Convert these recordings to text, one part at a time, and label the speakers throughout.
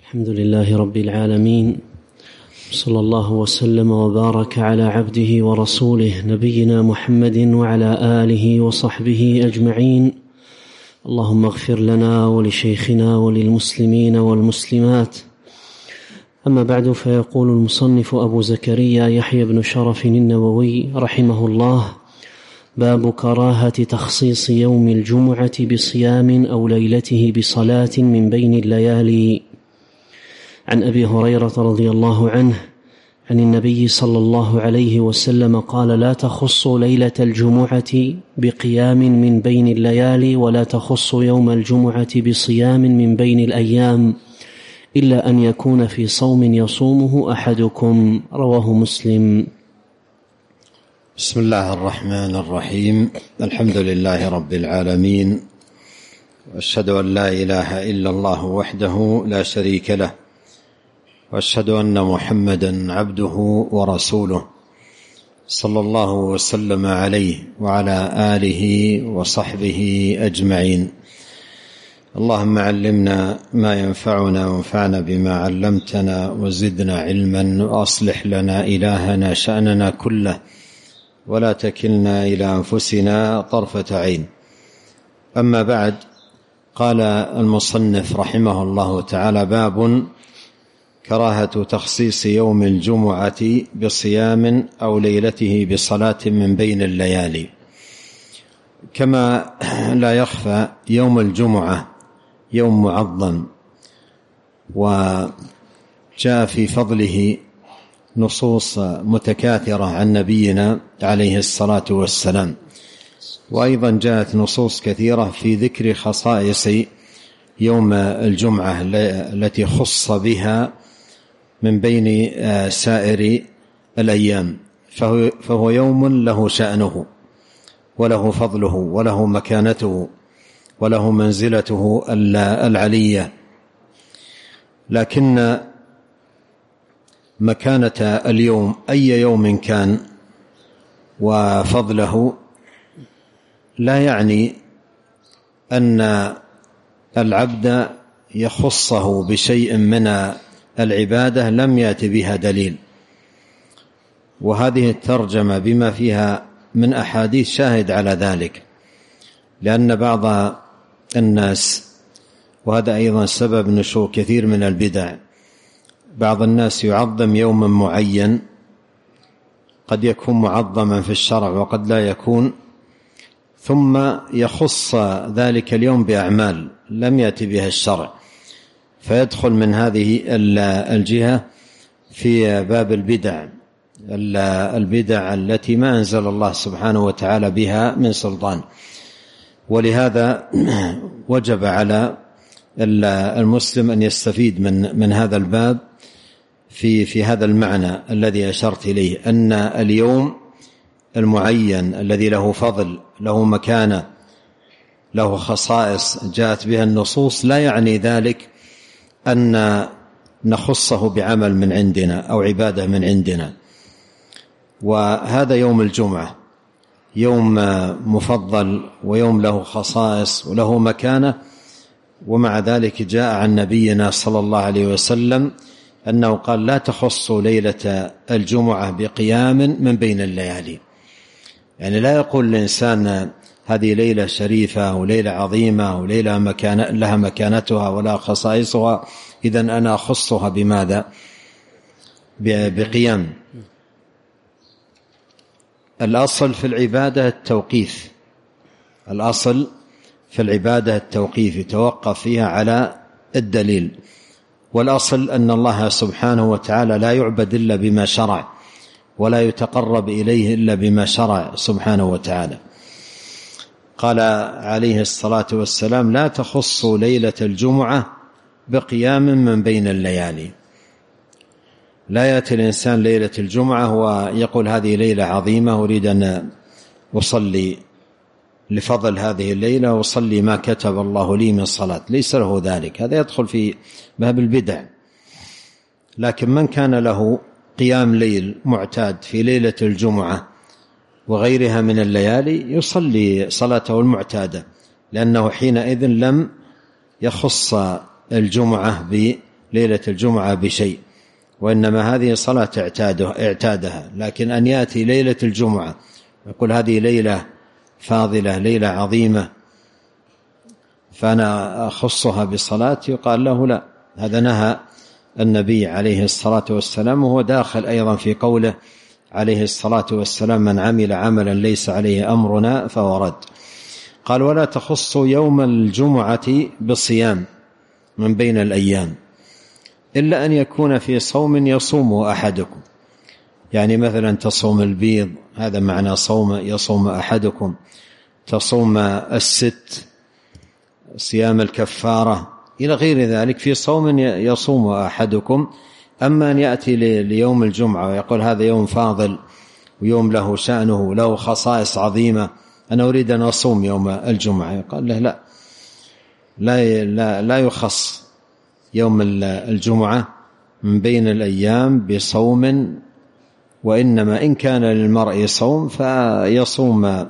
Speaker 1: الحمد لله رب العالمين، صلى الله وسلم وبارك على عبده ورسوله نبينا محمد وعلى آله وصحبه أجمعين. اللهم اغفر لنا ولشيخنا وللمسلمين والمسلمات. أما بعد، فيقول المصنف أبو زكريا يحيى بن شرف النووي رحمه الله: باب كراهة تخصيص يوم الجمعة بصيام أو ليلته بصلاة من بين الليالي. عن أبي هريرة رضي الله عنه عن النبي صلى الله عليه وسلم قال: لا تخصوا ليلة الجمعة بقيام من بين الليالي، ولا تخصوا يوم الجمعة بصيام من بين الأيام، إلا أن يكون في صوم يصومه أحدكم. رواه مسلم.
Speaker 2: بسم الله الرحمن الرحيم. الحمد لله رب العالمين، وأشهد أن لا إله إلا الله وحده لا شريك له، وأشهد أن محمدا عبده ورسوله، صلى الله وسلم عليه وعلى آله وصحبه أجمعين. اللهم علمنا ما ينفعنا وانفعنا بما علمتنا، وزدنا علما، وأصلح لنا إلهنا شأننا كله، ولا تكلنا إلى أنفسنا طرفة عين. أما بعد، قال المصنف رحمه الله تعالى: باب كراهة تخصيص يوم الجمعة بصيام أو ليلته بصلاة من بين الليالي. كما لا يخفى، يوم الجمعة يوم معظم، وجاء في فضله نصوص متكاثرة عن نبينا عليه الصلاة والسلام، وأيضا جاءت نصوص كثيرة في ذكر خصائص يوم الجمعة التي خص بها من بين سائر الأيام. فهو يوم له شأنه وله فضله وله مكانته وله منزلته العلية، لكن مكانة اليوم أي يوم كان وفضله لا يعني أن العبد يخصه بشيء من العبادة لم يأتي بها دليل. وهذه الترجمة بما فيها من أحاديث شاهد على ذلك، لأن بعض الناس، وهذا أيضا سبب نشوء كثير من البدع، بعض الناس يعظم يوما معين، قد يكون معظما في الشرع وقد لا يكون، ثم يخص ذلك اليوم بأعمال لم يأتي بها الشرع، فيدخل من هذه الجهة في باب البدع التي ما أنزل الله سبحانه وتعالى بها من سلطان. ولهذا وجب على المسلم أن يستفيد من هذا الباب في هذا المعنى الذي أشرت إليه، أن اليوم المعين الذي له فضل، له مكانة، له خصائص جاءت بها النصوص، لا يعني ذلك أن نخصه بعمل من عندنا أو عبادة من عندنا. وهذا يوم الجمعة يوم مفضل ويوم له خصائص وله مكانة، ومع ذلك جاء عن نبينا صلى الله عليه وسلم أنه قال: لا تخصوا ليلة الجمعة بقيام من بين الليالي. يعني لا يقول الإنسان هذه ليلة شريفة وليلة عظيمة وليلة لها مكانتها ولا خصائصها، إذن أنا أخصها بماذا؟ بقيام. الأصل في العبادة التوقيف، الأصل في العبادة التوقيف، يتوقف فيها على الدليل. والأصل أن الله سبحانه وتعالى لا يعبد إلا بما شرع، ولا يتقرب إليه إلا بما شرع سبحانه وتعالى. قال عليه الصلاة والسلام: لا تخصوا ليلة الجمعة بقيام من بين الليالي. لا يأتي الإنسان ليلة الجمعة ويقول هذه ليلة عظيمة، أريد أن أصلي لفضل هذه الليلة وصلي ما كتب الله لي من صلاة، ليس له ذلك، هذا يدخل في باب البدع. لكن من كان له قيام ليل معتاد في ليلة الجمعة وغيرها من الليالي يصلي صلاته المعتادة، لأنه حينئذ لم يخص الجمعة ليلة الجمعة بشيء، وإنما هذه صلاة اعتادها. لكن أن يأتي ليلة الجمعة يقول هذه ليلة فاضلة، ليلة عظيمة، فأنا أخصها بصلاة، يقال له لا، هذا نهى النبي عليه الصلاة والسلام، وهو داخل أيضا في قوله عليه الصلاة والسلام: من عمل عملا ليس عليه أمرنا فهو رد. قال: ولا تخص يوم الجمعة بصيام من بين الأيام إلا أن يكون في صوم يصوم أحدكم. يعني مثلا تصوم البيض، هذا معنى يصوم أحدكم، تصوم الست، صيام الكفارة إلى غير ذلك، في صوم يصوم أحدكم. أما أن يأتي ليوم الجمعة ويقول هذا يوم فاضل ويوم له شأنه له خصائص عظيمة، أنا أريد أن أصوم يوم الجمعة، يقال له لا يخص يوم الجمعة من بين الأيام بصوم، وإنما إن كان للمرء صوم فيصوم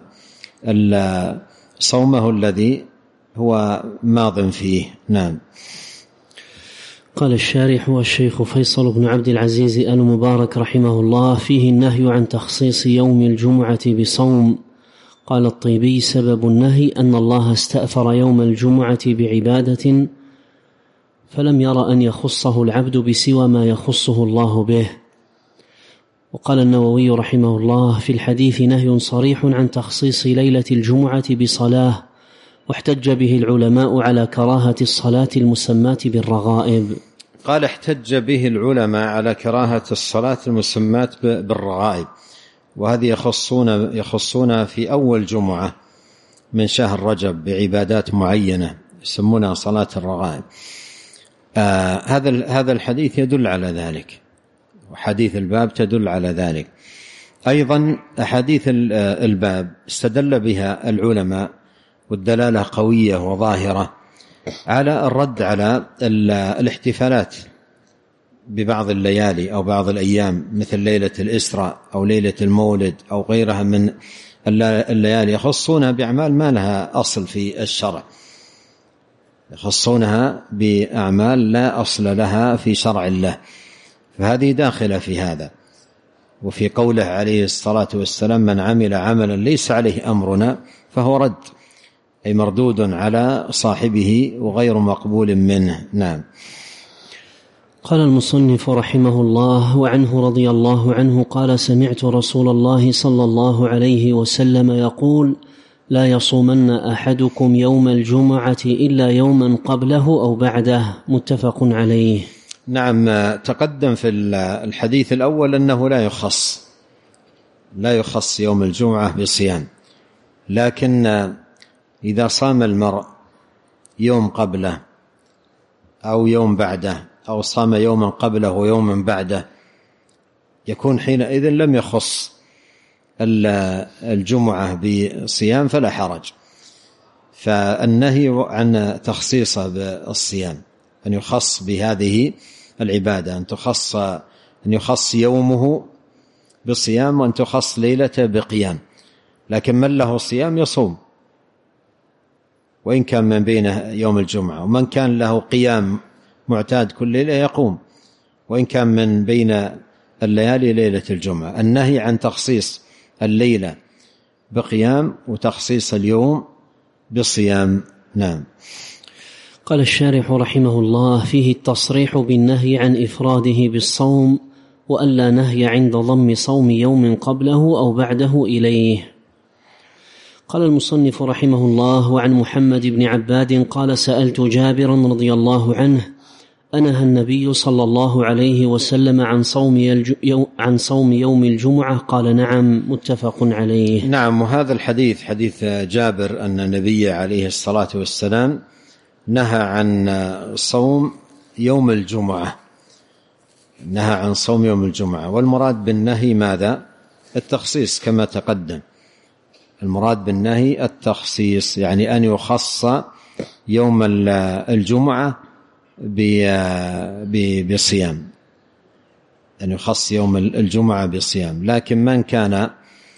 Speaker 2: صومه الذي هو ماض فيه. نعم.
Speaker 1: قال الشارح والشيخ فيصل بن عبد العزيز آل مبارك رحمه الله: فيه النهي عن تخصيص يوم الجمعة بصوم. قال الطيبي: سبب النهي أن الله استأثر يوم الجمعة بعبادة فلم ير أن يخصه العبد بسوى ما يخصه الله به. وقال النووي رحمه الله: في الحديث نهي صريح عن تخصيص ليلة الجمعة بصلاة، واحتج به العلماء على كراهة الصلاة المسماة بالرغائب.
Speaker 2: قال: احتج به العلماء على كراهة الصلاة المسماة بالرغائب، وهذه يخصون في أول جمعة من شهر رجب بعبادات معينة يسمونها صلاة الرغائب. هذا الحديث يدل على ذلك، وحديث الباب تدل على ذلك. أيضا أحاديث الباب استدل بها العلماء، والدلالة قوية وظاهرة على الرد على الاحتفالات ببعض الليالي أو بعض الأيام، مثل ليلة الإسراء أو ليلة المولد أو غيرها من الليالي، يخصونها بأعمال ما لها أصل في الشرع، يخصونها بأعمال لا أصل لها في شرع الله، فهذه داخلة في هذا. وفي قوله عليه الصلاة والسلام: من عمل عملا ليس عليه أمرنا فهو رد، أي مردود على صاحبه وغير مقبول منه. نعم.
Speaker 1: قال المصنف رحمه الله: وعنه رضي الله عنه قال: سمعت رسول الله صلى الله عليه وسلم يقول: لا يصومن أحدكم يوم الجمعة إلا يوما قبله أو بعده. متفق عليه.
Speaker 2: نعم. تقدم في الحديث الأول أنه لا يخص يوم الجمعة بصيام، لكن إذا صام المرء يوم قبله أو يوم بعده، أو صام يوما قبله ويوما بعده، يكون حينئذ لم يخص الجمعة بصيام فلا حرج. فالنهي عن تخصيصه بالصيام، أن يخص بهذه العبادة، أن يخص يومه بصيام، وأن تخص ليلته بقيام. لكن من له صيام يصوم وإن كان من بين يوم الجمعة، ومن كان له قيام معتاد كل ليلة يقوم وإن كان من بين الليالي ليلة الجمعة. النهي عن تخصيص الليلة بقيام وتخصيص اليوم بصيام. نعم.
Speaker 1: قال الشارح رحمه الله: فيه التصريح بالنهي عن إفراده بالصوم، وألا نهي عند ضم صوم يوم قبله أو بعده إليه. قال المصنف رحمه الله: وعن محمد بن عباد قال: سألت جابرا رضي الله عنه: أنهى النبي صلى الله عليه وسلم عن صوم يوم الجمعة؟ قال: نعم. متفق عليه.
Speaker 2: نعم. وهذا الحديث حديث جابر أن النبي عليه الصلاة والسلام نهى عن صوم يوم الجمعة، نهى عن صوم يوم الجمعة. والمراد بالنهي ماذا؟ التخصيص كما تقدم. المراد بالنهي التخصيص، يعني أن يخص يوم الجمعة بصيام، أن يخص يوم الجمعة بصيام. لكن من كان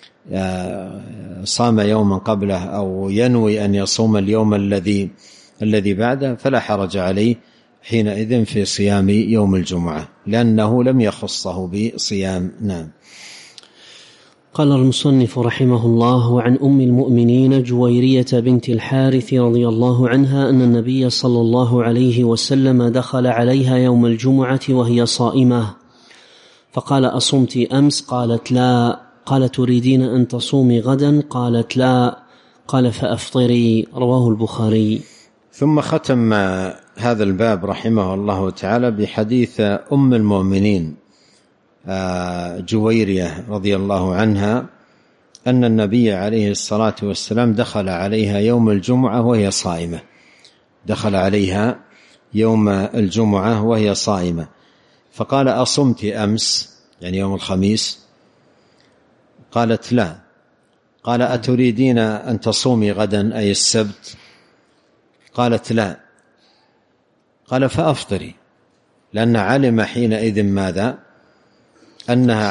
Speaker 2: صام يوما قبله أو ينوي أن يصوم اليوم الذي بعده فلا حرج عليه حينئذ في صيام يوم الجمعة، لأنه لم يخصه بصيام. نعم.
Speaker 1: قال المصنف رحمه الله: وعن أم المؤمنين جويرية بنت الحارث رضي الله عنها أن النبي صلى الله عليه وسلم دخل عليها يوم الجمعة وهي صائمة، فقال: أصمت أمس؟ قالت: لا. قال: تريدين أن تصومي غدا؟ قالت: لا. قال: فأفطري. رواه البخاري.
Speaker 2: ثم ختم هذا الباب رحمه الله تعالى بحديث أم المؤمنين جويرية رضي الله عنها أن النبي عليه الصلاة والسلام دخل عليها يوم الجمعة وهي صائمة. دخل عليها يوم الجمعة وهي صائمة، فقال: أصمت أمس؟ يعني يوم الخميس. قالت: لا. قال: أتريدين أن تصومي غدا أي السبت؟ قالت: لا. قال: فأفطري، لأن علم حينئذ ماذا؟ أنها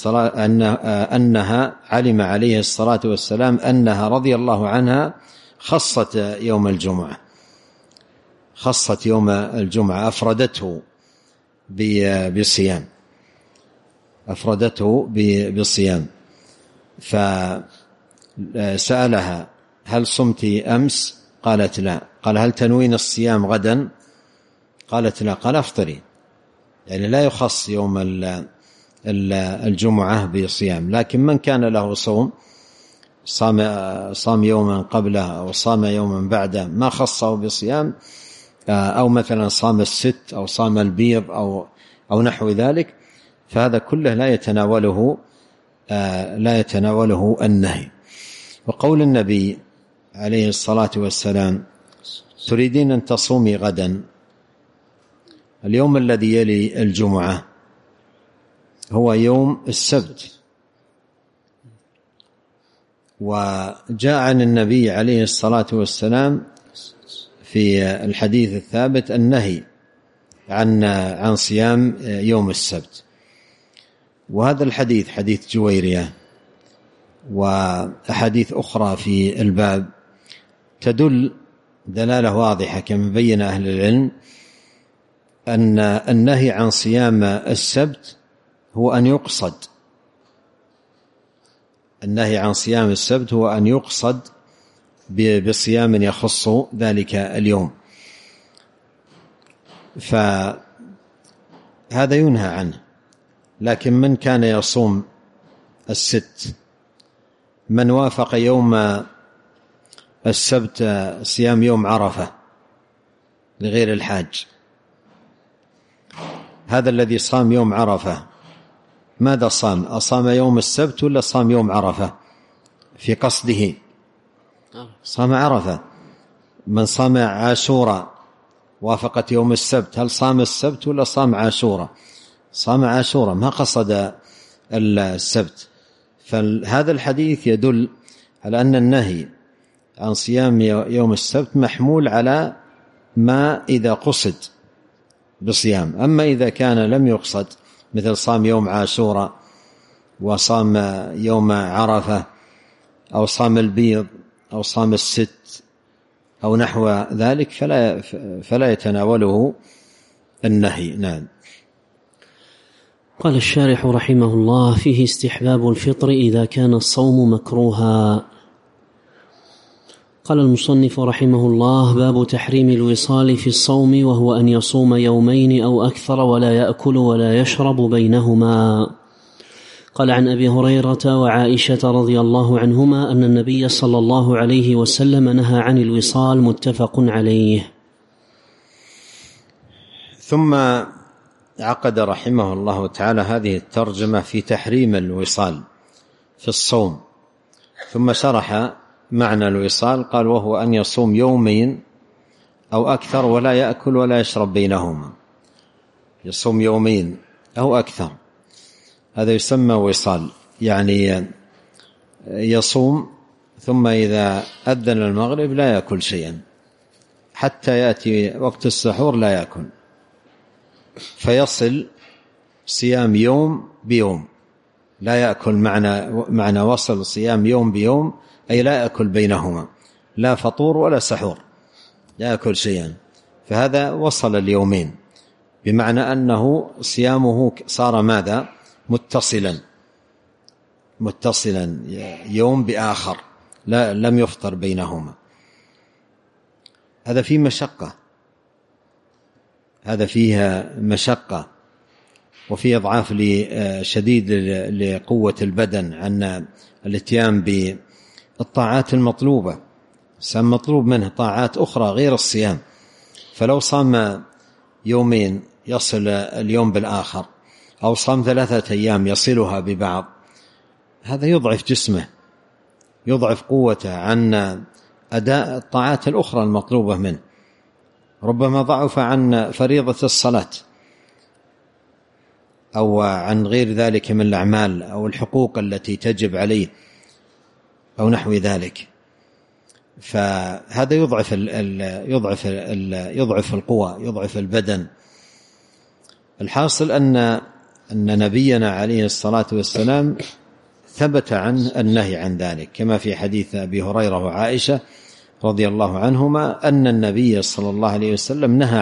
Speaker 2: علم عليه الصلاة والسلام أنها رضي الله عنها خصت يوم الجمعة، خصت يوم الجمعة، أفردته بصيام. فسألها: هل صمت أمس؟ قالت: لا. قال: هل تنوين الصيام غدا؟ قالت: لا. قال: أفطري، يعني لا يخص يوم الجمعة بصيام، لكن من كان له صوم صام يوما قبله أو صام يوما بعده ما خصه بصيام، أو مثلا صام الست أو صام البيض أو نحو ذلك، فهذا كله لا يتناوله النهي. وقول النبي عليه الصلاة والسلام: تريدين أن تصومي غدا، اليوم الذي يلي الجمعة هو يوم السبت، وجاء عن النبي عليه الصلاة والسلام في الحديث الثابت النهي عن صيام يوم السبت. وهذا الحديث حديث جويرية وأحاديث أخرى في الباب تدل دلالة واضحة كما بين أهل العلم أن النهي عن صيام السبت هو أن يقصد، النهي عن صيام السبت هو أن يقصد بصيام يخص ذلك اليوم، فهذا ينهى عنه. لكن من كان يصوم الست، من وافق يوم السبت صيام يوم عرفة لغير الحاج، هذا الذي صام يوم عرفة ماذا صام؟ أصام يوم السبت ولا صام يوم عرفة في قصده؟ صام عرفة. من صام عاشوراء وافقت يوم السبت، هل صام السبت ولا صام عاشوراء؟ صام عاشوراء، ما قصد السبت. فهذا الحديث يدل على أن النهي عن صيام يوم السبت محمول على ما إذا قصد بصيام. أما إذا كان لم يقصد، مثل صام يوم عاشوراء وصام يوم عرفة أو صام البيض أو صام الست أو نحو ذلك، فلا يتناوله النهي. نعم.
Speaker 1: قال الشارح رحمه الله: فيه استحباب الفطر إذا كان الصوم مكروها. قال المصنف رحمه الله: باب تحريم الوصال في الصوم، وهو أن يصوم يومين أو أكثر ولا يأكل ولا يشرب بينهما. قال: عن أبي هريرة وعائشة رضي الله عنهما أن النبي صلى الله عليه وسلم نهى عن الوصال، متفق عليه.
Speaker 2: ثم عقد رحمه الله تعالى هذه الترجمة في تحريم الوصال في الصوم، ثم شرح معنى الوصال. قال: وهو أن يصوم يومين أو أكثر ولا يأكل ولا يشرب بينهما. يصوم يومين أو أكثر، هذا يسمى وصال، يعني يصوم ثم إذا أذن المغرب لا يأكل شيئا حتى يأتي وقت السحور لا يأكل، فيصل صيام يوم بيوم لا يأكل. معنى وصل صيام يوم بيوم أي لا يأكل بينهما، لا فطور ولا سحور، لا يأكل شيئا، فهذا وصل اليومين، بمعنى أنه صيامه صار ماذا؟ متصلا يوم بآخر، لم يفطر بينهما. هذا فيه مشقة، هذا فيها مشقة، وفيه إضعاف شديد لقوة البدن عن الاتيان بالطاعات المطلوبة. سام مطلوب منه طاعات أخرى غير الصيام، فلو صام يومين يصل اليوم بالآخر، أو صام 3 أيام يصلها ببعض، هذا يضعف جسمه، يضعف قوته عن أداء الطاعات الأخرى المطلوبة منه. ربما ضعف عن فريضة الصلاة أو عن غير ذلك من الأعمال أو الحقوق التي تجب عليه أو نحو ذلك، فهذا يضعف القوى، يضعف البدن. الحاصل أن نبينا عليه الصلاة والسلام ثبت عنه النهي عن ذلك، كما في حديث أبي هريرة وعائشة رضي الله عنهما أن النبي صلى الله عليه وسلم نهى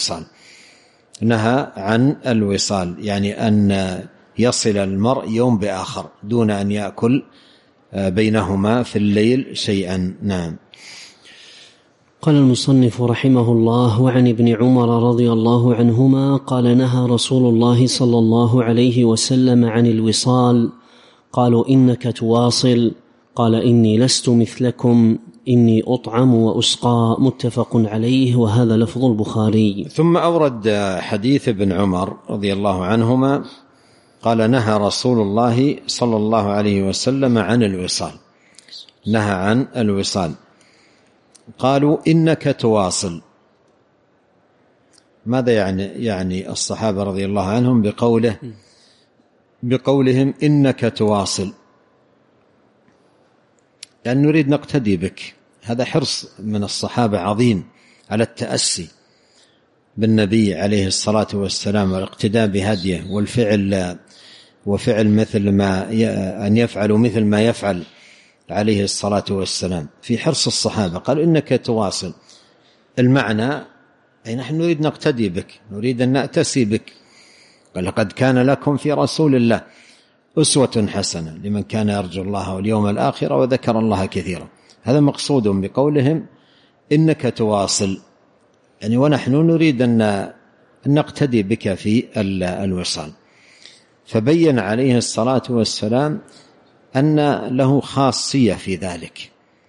Speaker 2: عن الوصال، يعني أن يصل المرء يوم بآخر دون أن يأكل بينهما في الليل شيئا. نعم.
Speaker 1: قال المصنف رحمه الله: وعن ابن عمر رضي الله عنهما قال: نهى رسول الله صلى الله عليه وسلم عن الوصال. قالوا: إنك تواصل؟ قال: إني لست مثلكم، إني أطعم وأسقى. متفق عليه، وهذا لفظ البخاري.
Speaker 2: ثم أورد حديث ابن عمر رضي الله عنهما قال: نهى رسول الله صلى الله عليه وسلم عن الوصال، نهى عن الوصال. قالوا: إنك تواصل. ماذا يعني الصحابة رضي الله عنهم بقولهم إنك تواصل؟ لأن نريد نقتدي بك. هذا حرص من الصحابة عظيم على التأسي بالنبي عليه الصلاة والسلام والاقتداء بهديه وفعل مثل ما أن يفعلوا مثل ما يفعل عليه الصلاة والسلام. في حرص الصحابة قالوا: إنك تواصل، المعنى أي نحن نريد نقتدي بك، نريد أن نأتسي بك. ولقد كان لكم في رسول الله أسوة حسنة لمن كان يرجو الله واليوم الآخر وذكر الله كثيرا. هذا مقصود بقولهم إنك تواصل، يعني ونحن نريد أن نقتدي بك في الوصال. فبين عليه الصلاة والسلام أن له خاصية في ذلك،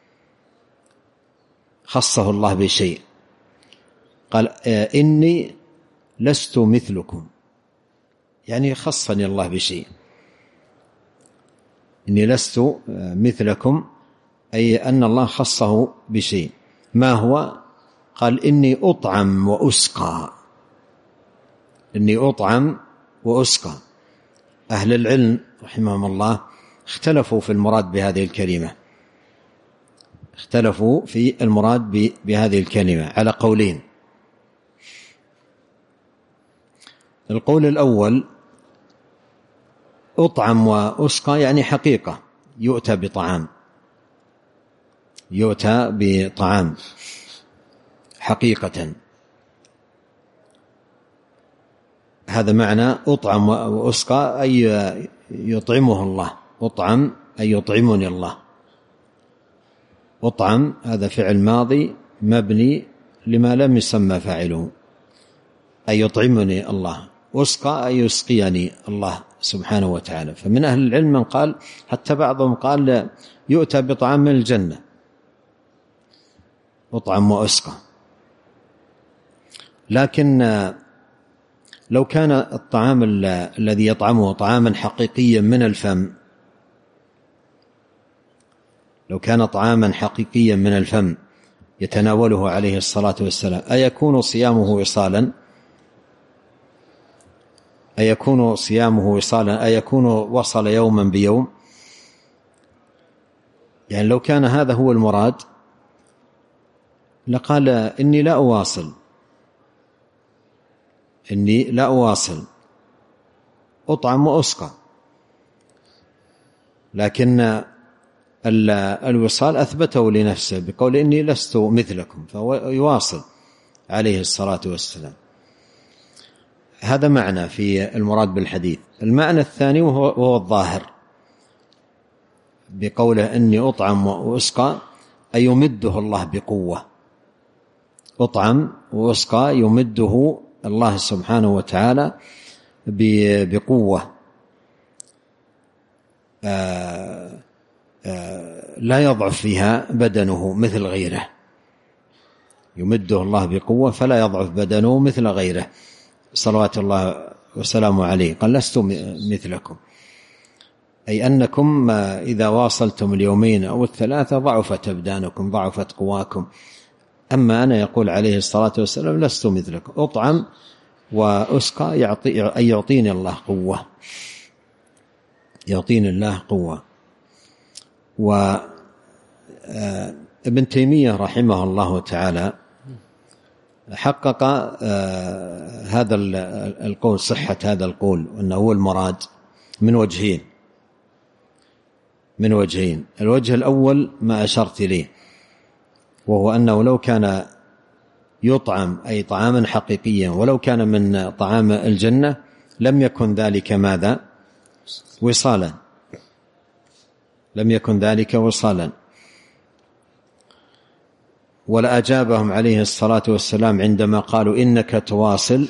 Speaker 2: خصه الله بشيء. قال: إني لست مثلكم، يعني خصني الله بشيء. إني لست مثلكم أي أن الله خصه بشيء. ما هو؟ قال: إني أطعم وأسقى. إني أطعم وأسقى. أهل العلم رحمهم الله اختلفوا في المراد بهذه الكلمة، اختلفوا في المراد بهذه الكلمة على قولين. القول الأول: أطعم وأسقى يعني حقيقة، يؤتى بطعام حقيقة. هذا معنى أطعم وأسقى، أي يطعمه الله. أطعم أي يطعمني الله. أطعم هذا فعل ماضي مبني لما لم يسمى فاعله، أي يطعمني الله. أسقى أي يسقيني الله سبحانه وتعالى. فمن أهل العلم من قال، حتى بعضهم قال يؤتى بطعام من الجنة، أطعم وأسقى. لكن لو كان الطعام الذي يطعمه طعاما حقيقيا من الفم، لو كان طعاما حقيقيا من الفم يتناوله عليه الصلاة والسلام، أيكون صيامه وصالا؟ أيكون صيامه وصالا؟ أيكون وصل يوما بيوم؟ يعني لو كان هذا هو المراد لقال: إني لا أواصل، إني لا أواصل، أطعم وأسقى. لكن الوصال أثبته لنفسه بقول: إني لست مثلكم، فهو يواصل. عليه الصلاة والسلام. هذا معنى في المراد بالحديث. المعنى الثاني وهو الظاهر بقوله إني أطعم وأسقى، أي يمده الله بقوة. أطعم وأسقى يمده الله سبحانه وتعالى بقوة لا يضعف فيها بدنه مثل غيره. يمده الله بقوة فلا يضعف بدنه مثل غيره صلوات الله وسلامه عليه. قال لست مثلكم، أي أنكم إذا واصلتم اليومين أو الثلاثة ضعفت أبدانكم، ضعفت قواكم. أما أنا يقول عليه الصلاة والسلام لست مثلكم، أطعم وأسقى يعطيني الله قوة، يعطيني الله قوة. وابن تيمية رحمه الله تعالى حقق هذا القول، صحة هذا القول، أنه هو المراد من وجهين. الوجه الأول ما أشرت إليه، وهو أنه لو كان يطعم أي طعاما حقيقيا ولو كان من طعام الجنة لم يكن ذلك ماذا؟ وصالا، لم يكن ذلك وصالا. ولأجابهم عليه الصلاة والسلام عندما قالوا إنك تواصل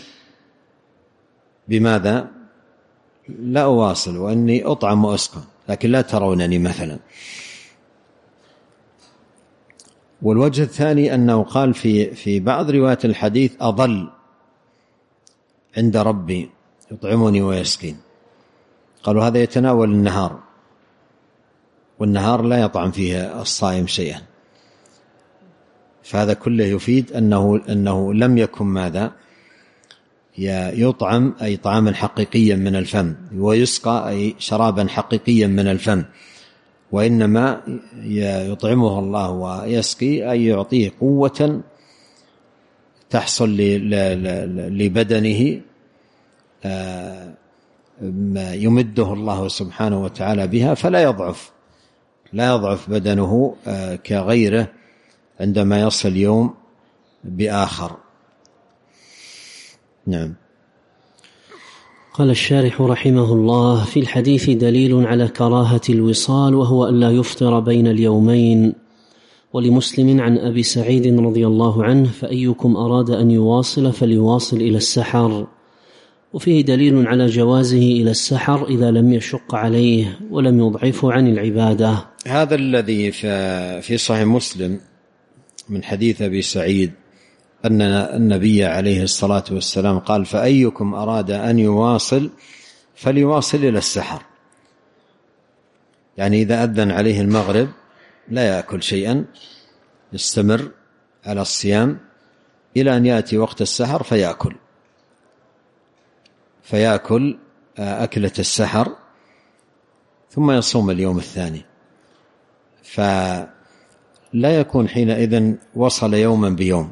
Speaker 2: بماذا؟ لا أواصل، وأني أطعم وأسقى لكن لا ترونني مثلا. والوجه الثاني أنه قال في بعض روايات الحديث أظل عند ربي يطعمني ويسقين. قالوا هذا يتناول النهار، والنهار لا يطعم فيه الصائم شيئا، فهذا كله يفيد أنه لم يكن ماذا؟ يطعم أي طعاما حقيقيا من الفم، ويسقى أي شرابا حقيقيا من الفم، وإنما يطعمه الله ويسقي أي يعطيه قوة تحصل لبدنه يمده الله سبحانه وتعالى بها، فلا يضعف بدنه كغيره عندما يصل يوم بآخر. نعم.
Speaker 1: قال الشارح رحمه الله: في الحديث دليل على كراهة الوصال، وهو ألا يفطر بين اليومين. ولمسلم عن أبي سعيد رضي الله عنه: فأيكم أراد أن يواصل فليواصل إلى السحر. وفيه دليل على جوازه إلى السحر إذا لم يشق عليه ولم يضعفه عن العبادة.
Speaker 2: هذا الذي في صحيح مسلم من حديث أبي سعيد أن النبي عليه الصلاة والسلام قال: فأيكم أراد أن يواصل فليواصل إلى السحر، يعني إذا أذن عليه المغرب لا يأكل شيئا، يستمر على الصيام إلى أن يأتي وقت السحر فيأكل أكلة السحر ثم يصوم اليوم الثاني، فلا يكون حينئذ وصل يوما بيوم،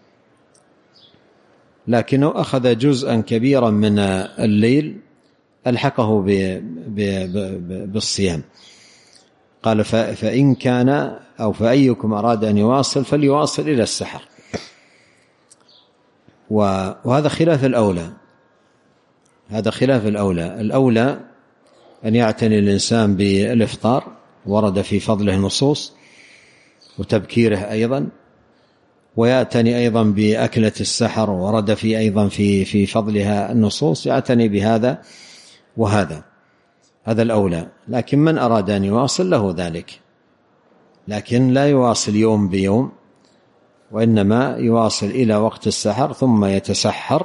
Speaker 2: لكنه أخذ جزءا كبيرا من الليل ألحقه بالصيام. قال: فإن كان أو فأيكم أراد أن يواصل فليواصل إلى السحر. وهذا خلاف الأولى، الأولى أن يعتني الإنسان بالإفطار، ورد في فضله نصوص، وتبكيره أيضا، ويعتني أيضا بأكلة السحر، ورد في أيضا في فضلها النصوص، يعتني بهذا وهذا، هذا الأولى. لكن من أراد أن يواصل له ذلك، لكن لا يواصل يوم بيوم، وإنما يواصل إلى وقت السحر ثم يتسحر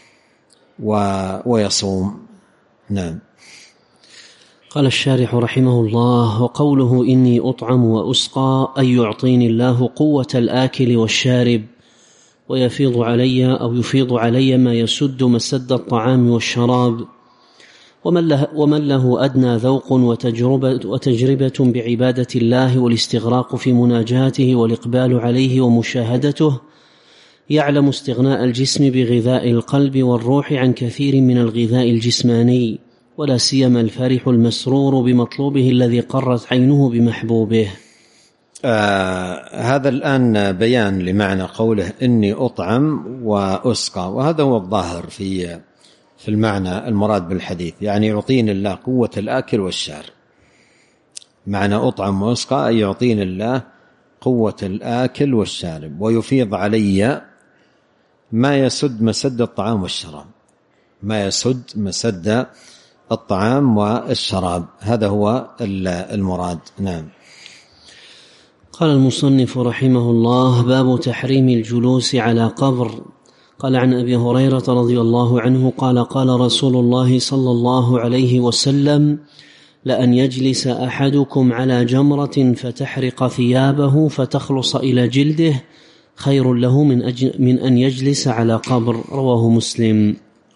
Speaker 2: ويصوم. نعم.
Speaker 1: قال الشارح رحمه الله: وقوله إني أطعم وأسقى أي يعطيني الله قوة الآكل والشارب، ويفيض علي ما يسد مسد الطعام والشراب. ومن له أدنى ذوق وتجربة بعبادة الله والاستغراق في مناجاته والإقبال عليه ومشاهدته، يعلم استغناء الجسم بغذاء القلب والروح عن كثير من الغذاء الجسماني، ولا سيما الفرح المسرور بمطلوبه الذي قرت عينه بمحبوبه.
Speaker 2: هذا الآن بيان لمعنى قوله إني أطعم وأسقى، وهذا هو الظاهر في المعنى المراد بالحديث، يعني يعطيني الله قوة الآكل والشارب. معنى أطعم وأسقى أي يعطيني الله قوة الآكل والشارب، ويفيض علي ما يسد مسد الطعام والشراب، ما يسد مسد الطعام والشراب، هذا هو المراد. نعم.
Speaker 1: قال المصنف رحمه الله: باب تحريم الجلوس على قبر. قال عن أبي هريرة رضي الله عنه قال: قال رسول الله صلى الله عليه وسلم: لأن يجلس أحدكم على جمرة فتحرق ثيابه فتخلص إلى جلده خير له من أن يجلس على قبر. رواه مسلم.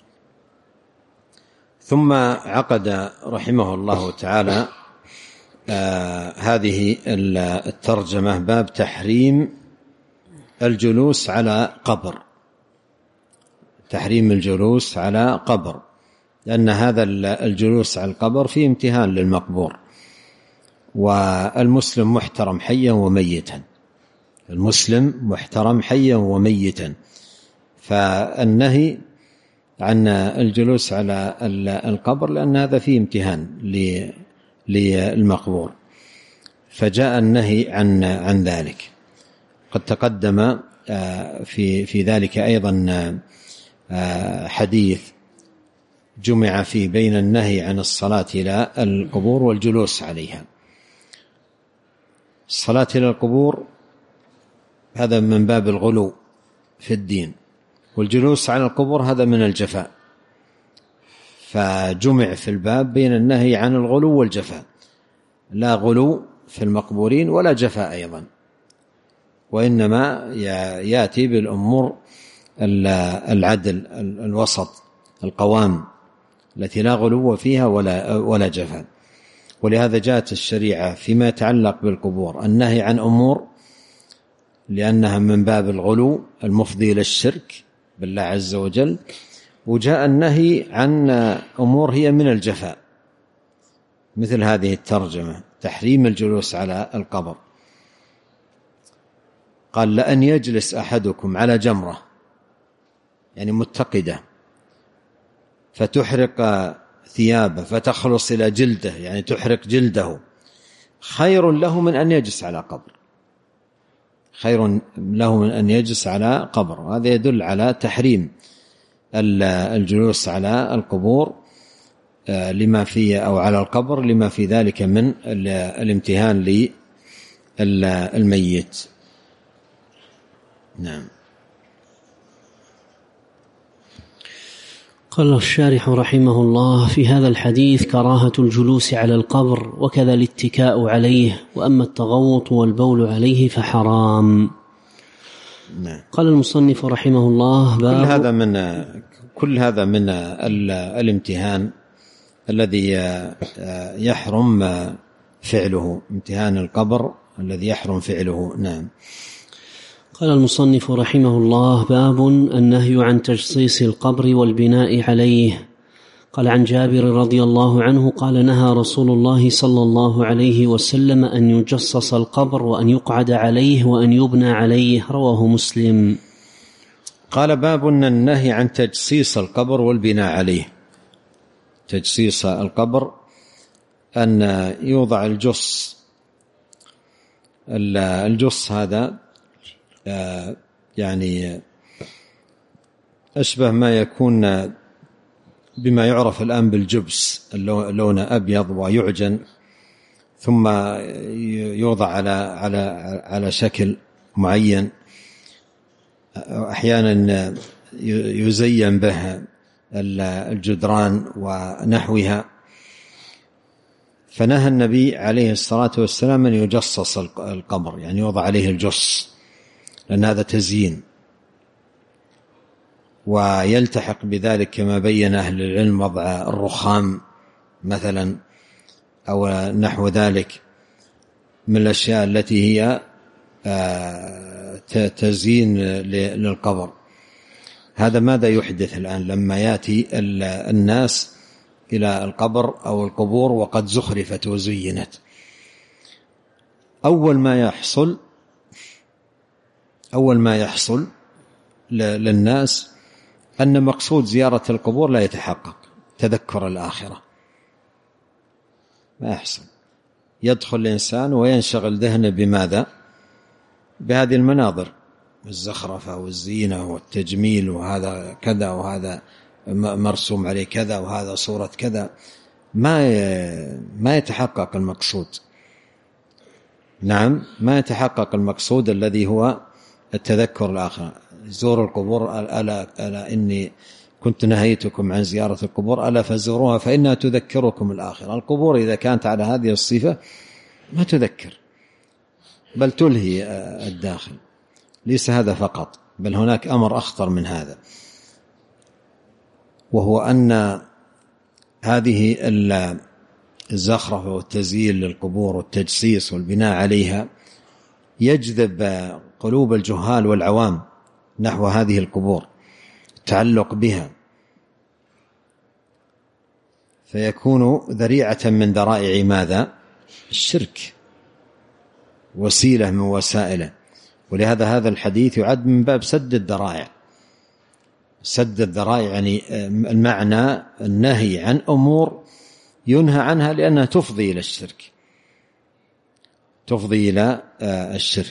Speaker 2: ثم عقد رحمه الله تعالى هذه الترجمة باب تحريم الجلوس على قبر، تحريم الجلوس على قبر، لأن هذا الجلوس على القبر فيه امتهان للمقبور، والمسلم محترم حيا وميتا، المسلم محترم حيا وميتا، فالنهي عن الجلوس على القبر لأن هذا فيه امتهان للمقبور، فجاء النهي عن ذلك. قد تقدم في ذلك أيضا حديث جمع فيه بين النهي عن الصلاة إلى القبور والجلوس عليها. الصلاة إلى القبور هذا من باب الغلو في الدين، والجلوس على القبور هذا من الجفاء، فجمع في الباب بين النهي عن الغلو والجفاء، لا غلو في المقبورين ولا جفاء أيضا، وإنما يأتي بالأمور العدل الوسط القوام التي لا غلو فيها ولا جفاء. ولهذا جاءت الشريعة فيما يتعلق بالقبور النهي عن أمور لأنها من باب الغلو المفضي إلى الشرك بالله عز وجل، وجاء النهي عن أمور هي من الجفاء، مثل هذه الترجمة تحريم الجلوس على القبر. قال: لأن يجلس أحدكم على جمرة، يعني متقدة، فتحرق ثيابه فتخلص إلى جلده، يعني تحرق جلده، خير له من أن يجلس على قبر، خير له من أن يجلس على قبر. وهذا يدل على تحريم الجلوس على القبور لما فيه، أو على القبر لما في ذلك من الامتهان للميت. نعم.
Speaker 1: قال الشارح رحمه الله: في هذا الحديث كراهة الجلوس على القبر، وكذا الاتكاء عليه، وأما التغوط والبول عليه فحرام.
Speaker 2: نعم.
Speaker 1: قال المصنف رحمه الله:
Speaker 2: كل هذا من الامتهان الذي يحرم فعله، امتهان القبر الذي يحرم فعله. نعم.
Speaker 1: قال المصنف رحمه الله: باب النهي عن تجصيص القبر والبناء عليه. قال عن جابر رضي الله عنه قال: نهى رسول الله صلى الله عليه وسلم أن يجصص القبر وأن يقعد عليه وأن يبنى عليه. رواه مسلم.
Speaker 2: قال: باب النهي عن تجصيص القبر والبناء عليه. تجصيص القبر أن يوضع الجص هذا يعني أشبه ما يكون بما يعرف الآن بالجبس، اللون أبيض ويعجن ثم يوضع على شكل معين، أحيانا يزين به الجدران ونحوها. فنهى النبي عليه الصلاة والسلام أن يجصص القبر، يعني يوضع عليه الجص، لأن هذا تزيين، ويلتحق بذلك كما بين أهل العلم وضع الرخام مثلا أو نحو ذلك من الأشياء التي هي تزيين للقبر. هذا ماذا يحدث الآن لما يأتي الناس إلى القبر أو القبور وقد زخرفت وزينت، أول ما يحصل للناس أن مقصود زيارة القبور لا يتحقق، تذكر الآخرة ما يحصل. يدخل الإنسان وينشغل ذهنه بماذا؟ بهذه المناظر، الزخرفة والزينة والتجميل، وهذا كذا وهذا مرسوم عليه كذا وهذا صورة كذا، ما يتحقق المقصود. نعم، ما يتحقق المقصود الذي هو التذكر الآخرة. زوروا القبور، ألا إني كنت نهيتكم عن زيارة القبور ألا فزوروها فإنها تذكركم الآخرة. القبور إذا كانت على هذه الصفة ما تذكر، بل تلهي الداخل. ليس هذا فقط، بل هناك أمر أخطر من هذا، وهو أن هذه الزخرفة والتزيين للقبور والتجسيس والبناء عليها يجذب قلوب الجهال والعوام نحو هذه القبور، التعلق بها، فيكون ذريعة من ذرائع ماذا؟ الشرك، وسيلة من وسائله. ولهذا هذا الحديث يعد من باب سد الذرائع. سد الذرائع يعني المعنى النهي عن أمور ينهى عنها لأنها تفضي إلى الشرك، تفضي إلى الشرك.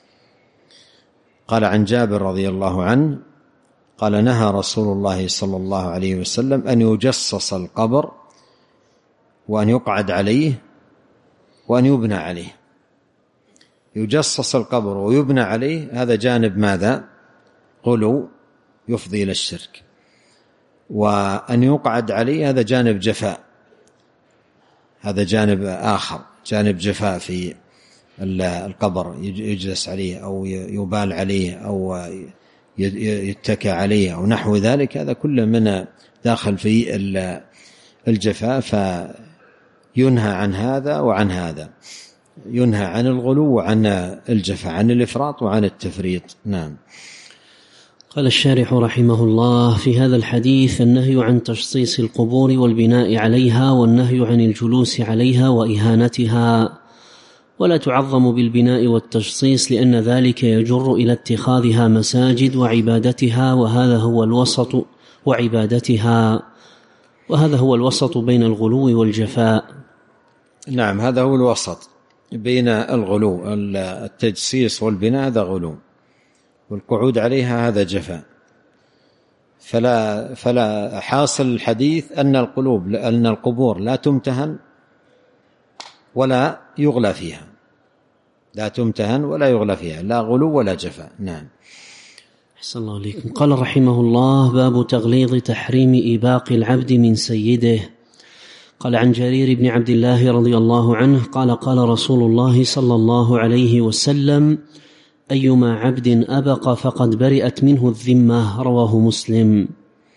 Speaker 2: قال عن جابر رضي الله عنه قال نهى رسول الله صلى الله عليه وسلم أن يجصص القبر وأن يقعد عليه وأن يبنى عليه. يجصص القبر ويبنى عليه، هذا جانب ماذا؟ غلو يفضي إلى الشرك. وأن يقعد عليه هذا جانب جفاء، هذا جانب آخر، جانب جفاء في القبر، يجلس عليه أو يبال عليه أو يتكى عليه أو نحو ذلك، هذا كله من داخل في الجفاء. فينهى عن هذا وعن هذا، ينهى عن الغلو وعن الجفاء، عن الإفراط وعن التفريط. نعم.
Speaker 1: قال الشارح رحمه الله في هذا الحديث النهي عن تجصيص القبور والبناء عليها، والنهي عن الجلوس عليها وإهانتها، ولا تعظم بالبناء والتجصيص لأن ذلك يجر إلى اتخاذها مساجد وعبادتها، وهذا هو الوسط وعبادتها، وهذا هو الوسط بين الغلو والجفاء.
Speaker 2: نعم، هذا هو الوسط بين الغلو، التجصيص والبناء هذا غلو، والقعود عليها هذا جفاء. فلا حاصل الحديث أن القبور لا تمتهن ولا يغلى فيها، لا تمتهن ولا يغلى فيها، لا غلو ولا جفاء. نعم.
Speaker 1: أحسن الله عليكم. قال رحمه الله باب تغليظ تحريم إباق العبد من سيده. قال عن جرير بن عبد الله رضي الله عنه قال قال رسول الله صلى الله عليه وسلم أيما عبد أبق فقد برئت منه الذمة، رواه مسلم.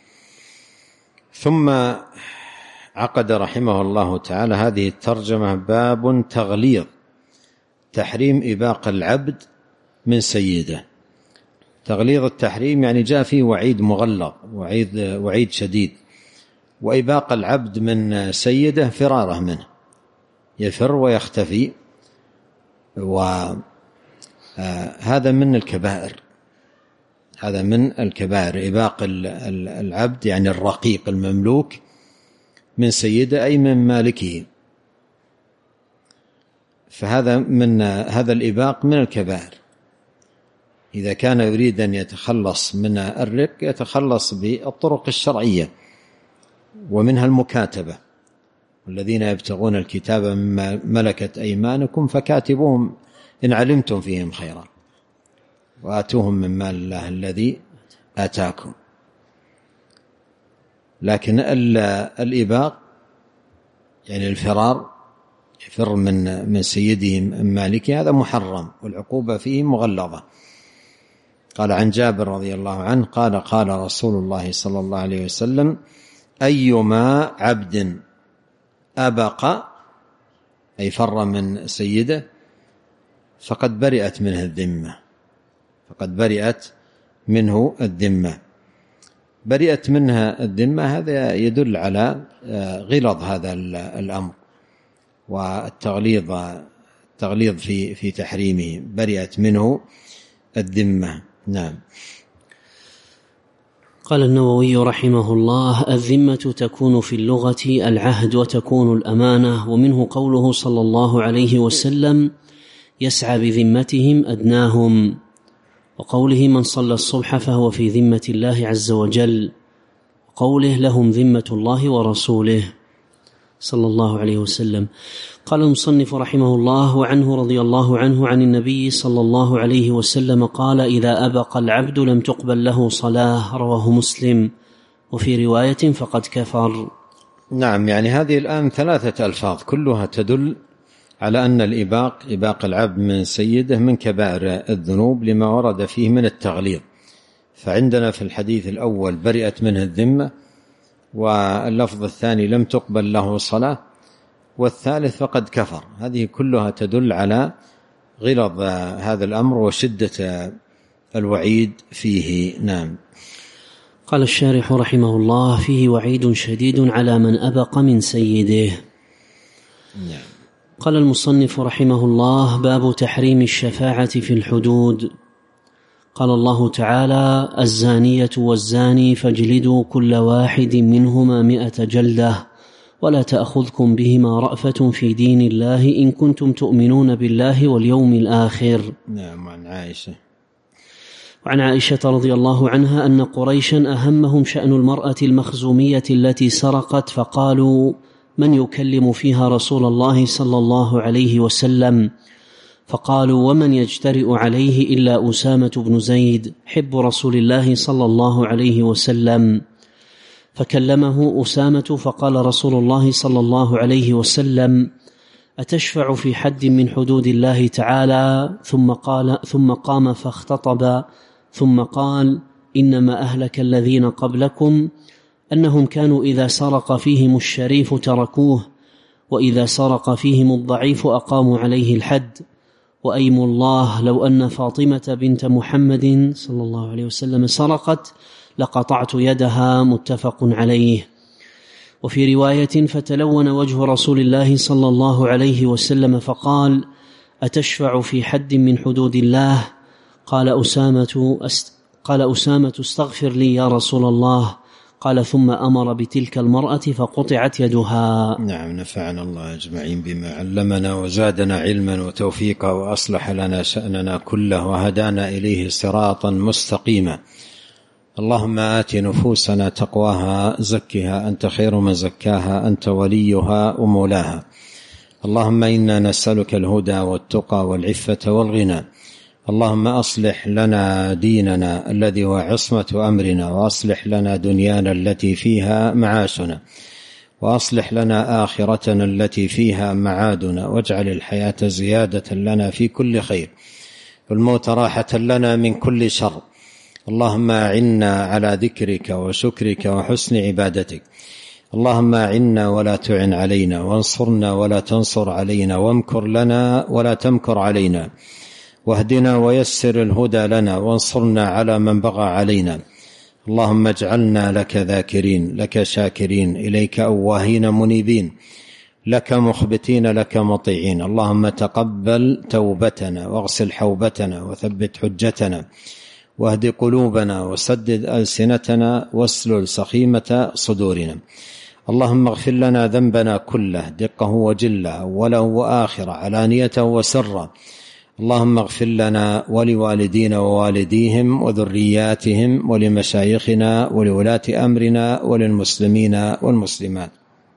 Speaker 2: ثم عقد رحمه الله تعالى هذه الترجمة باب تغليظ تحريم إباق العبد من سيده. تغليظ التحريم يعني جاء فيه وعيد مغلظ، وعيد شديد. وإباق العبد من سيده فراره منه، يفر ويختفي، وهذا من الكبائر، هذا من الكبائر. إباق العبد يعني الرقيق المملوك من سيده أي من مالكه، فهذا من هذا الإباق من الكبائر. إذا كان يريد أن يتخلص من الرق يتخلص بالطرق الشرعية، ومنها المكاتبة، والذين يبتغون الكتاب مما ملكت أيمانكم فكاتبوهم إن علمتم فيهم خيرا وآتوهم من مال الله الذي آتاكم. لكن الإباق يعني الفرار، يفر من سيده من مالكه، هذا محرم والعقوبة فيه مغلظة. قال عن جابر رضي الله عنه قال قال رسول الله صلى الله عليه وسلم أيما عبد أبق أي فر من سيده فقد برئت منه الذمة، فقد برئت منه الذمة. برئت منها الذمة، هذا يدل على غلظ هذا الأمر والتغليظ التغليظ في تحريمه، برئت منه الذمة. نعم.
Speaker 1: قال النووي رحمه الله: الذمة تكون في اللغة العهد وتكون الأمانة، ومنه قوله صلى الله عليه وسلم: يسعى بذمتهم أدناهم، وقوله: من صلى الصبح فهو في ذمة الله عز وجل، وقوله: لهم ذمة الله ورسوله صلى الله عليه وسلم. قال المصنف رحمه الله: وعنه رضي الله عنه عن النبي صلى الله عليه وسلم قال: إذا أبق العبد لم تقبل له صلاة، رواه مسلم، وفي رواية فقد كفر.
Speaker 2: نعم، يعني هذه الآن 3 ألفاظ كلها تدل على أن إباق العبد من سيده من كبائر الذنوب لما ورد فيه من التغليظ. فعندنا في الحديث الأول برئت منه الذمة، واللفظ الثاني لم تقبل له صلاة، والثالث فقد كفر. هذه كلها تدل على غلظ هذا الأمر وشدة الوعيد فيه. نعم.
Speaker 1: قال الشارح رحمه الله: فيه وعيد شديد على من أبق من سيده.
Speaker 2: نعم.
Speaker 1: قال المصنف رحمه الله: باب تحريم الشفاعة في الحدود. قال الله تعالى: الزانية والزاني فاجلدوا كل واحد منهما 100 جلدة، ولا تأخذكم بهما رأفة في دين الله إن كنتم تؤمنون بالله واليوم الآخر.
Speaker 2: نعم.
Speaker 1: وعن عائشة رضي الله عنها أن قريشا أهمهم شأن المرأة المخزومية التي سرقت، فقالوا: من يكلم فيها رسول الله صلى الله عليه وسلم؟ فقالوا: ومن يجترئ عليه إلا أسامة بن زيد حب رسول الله صلى الله عليه وسلم. فكلمه أسامة، فقال رسول الله صلى الله عليه وسلم: أتشفع في حد من حدود الله تعالى؟ ثم قام فاختطب، ثم قال: إنما أهلك الذين قبلكم أنهم كانوا إذا سرق فيهم الشريف تركوه، وإذا سرق فيهم الضعيف أقاموا عليه الحد، وأيم الله لو أن فاطمة بنت محمد صلى الله عليه وسلم سرقت لقطعت يدها. متفق عليه. وفي رواية: فتلون وجه رسول الله صلى الله عليه وسلم فقال: أتشفع في حد من حدود الله؟ قال أسامة: استغفر لي يا رسول الله. قال: ثم أمر بتلك المرأة فقطعت يدها.
Speaker 2: نعم. نفعنا الله أجمعين بما علمنا وزادنا علما وتوفيقا، وأصلح لنا شأننا كله، وهدانا إليه صراطا مستقيما. اللهم آت نفوسنا تقواها، زكها أنت خير من زكاها، أنت وليها ومولاها. اللهم إنا نسألك الهدى والتقى والعفة والغنى. اللهم أصلح لنا ديننا الذي هو عصمة أمرنا، وأصلح لنا دنيانا التي فيها معاشنا، وأصلح لنا آخرتنا التي فيها معادنا، واجعل الحياة زيادة لنا في كل خير، والموت راحة لنا من كل شر. اللهم أعنا على ذكرك وشكرك وحسن عبادتك. اللهم أعنا ولا تعن علينا، وانصرنا ولا تنصر علينا، وامكر لنا ولا تمكر علينا، واهدنا ويسر الهدى لنا، وانصرنا على من بغى علينا. اللهم اجعلنا لك ذاكرين، لك شاكرين، إليك أواهين منيبين، لك مخبتين، لك مطيعين. اللهم تقبل توبتنا، واغسل حوبتنا، وثبت حجتنا، واهد قلوبنا، وسدد ألسنتنا، واسلل سخيمة صدورنا. اللهم اغفر لنا ذنبنا كله، دقه وجله، أوله وآخره، علانيته وسره. اللهم اغفر لنا ولوالدينا ووالديهم وذرياتهم ولمشايخنا ولولاة أمرنا وللمسلمين والمسلمات.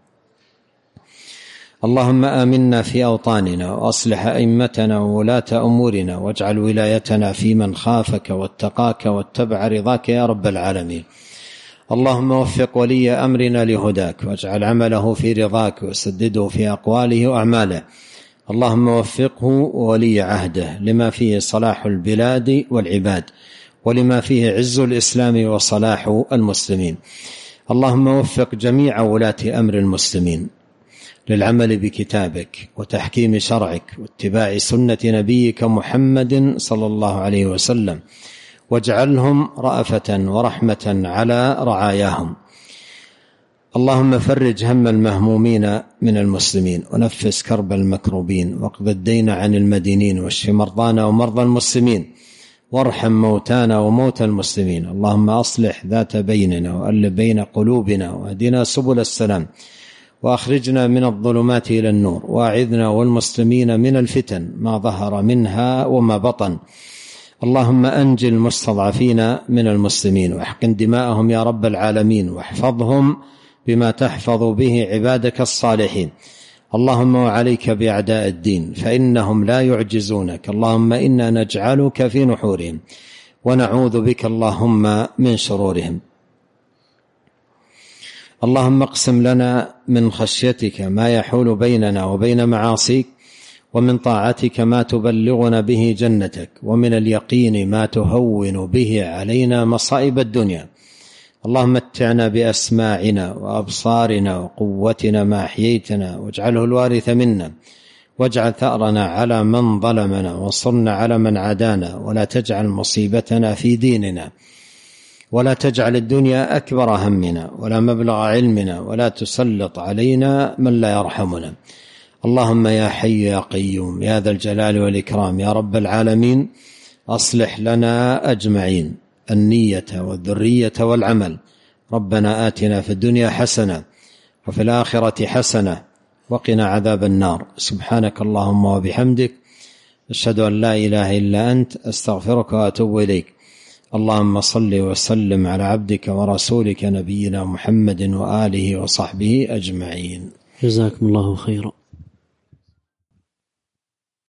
Speaker 2: اللهم آمنا في أوطاننا، وأصلح أئمتنا وولاة أمورنا، واجعل ولايتنا في من خافك واتقاك واتبع رضاك يا رب العالمين. اللهم وفق ولي أمرنا لهداك، واجعل عمله في رضاك، وسدده في أقواله وأعماله. اللهم وفقه وولي عهده لما فيه صلاح البلاد والعباد، ولما فيه عز الإسلام وصلاح المسلمين. اللهم وفق جميع ولاة أمر المسلمين للعمل بكتابك وتحكيم شرعك واتباع سنة نبيك محمد صلى الله عليه وسلم، واجعلهم رأفة ورحمة على رعاياهم. اللهم فرج هم المهمومين من المسلمين، ونفس كرب المكروبين، واقض الدين عن المدينين، واشف مرضانا ومرضى المسلمين، وارحم موتانا وموتى المسلمين. اللهم أصلح ذات بيننا، وألف بين قلوبنا، واهدنا سبل السلام، وأخرجنا من الظلمات إلى النور، وأعذنا والمسلمين من الفتن ما ظهر منها وما بطن. اللهم أنجِ المستضعفين من المسلمين، واحقن دماءهم يا رب العالمين، واحفظهم بما تحفظ به عبادك الصالحين. اللهم وعليك بأعداء الدين فإنهم لا يعجزونك. اللهم إنا نجعلك في نحورهم، ونعوذ بك اللهم من شرورهم. اللهم اقسم لنا من خشيتك ما يحول بيننا وبين معاصيك، ومن طاعتك ما تبلغنا به جنتك، ومن اليقين ما تهون به علينا مصائب الدنيا. اللهم متعنا بأسماعنا وأبصارنا وقوتنا ما أحييتنا، واجعله الوارث منا، واجعل ثأرنا على من ظلمنا، وانصرنا على من عادانا، ولا تجعل مصيبتنا في ديننا، ولا تجعل الدنيا أكبر همنا ولا مبلغ علمنا، ولا تسلط علينا من لا يرحمنا. اللهم يا حي يا قيوم يا ذا الجلال والإكرام يا رب العالمين، أصلح لنا أجمعين النية والذرية والعمل. ربنا آتنا في الدنيا حسنة وفي الآخرة حسنة وقنا عذاب النار. سبحانك اللهم وبحمدك، أشهد أن لا إله إلا أنت، أستغفرك وأتوب إليك. اللهم صل وسلم على عبدك ورسولك نبينا محمد وآله وصحبه أجمعين.
Speaker 1: جزاكم الله خيرا.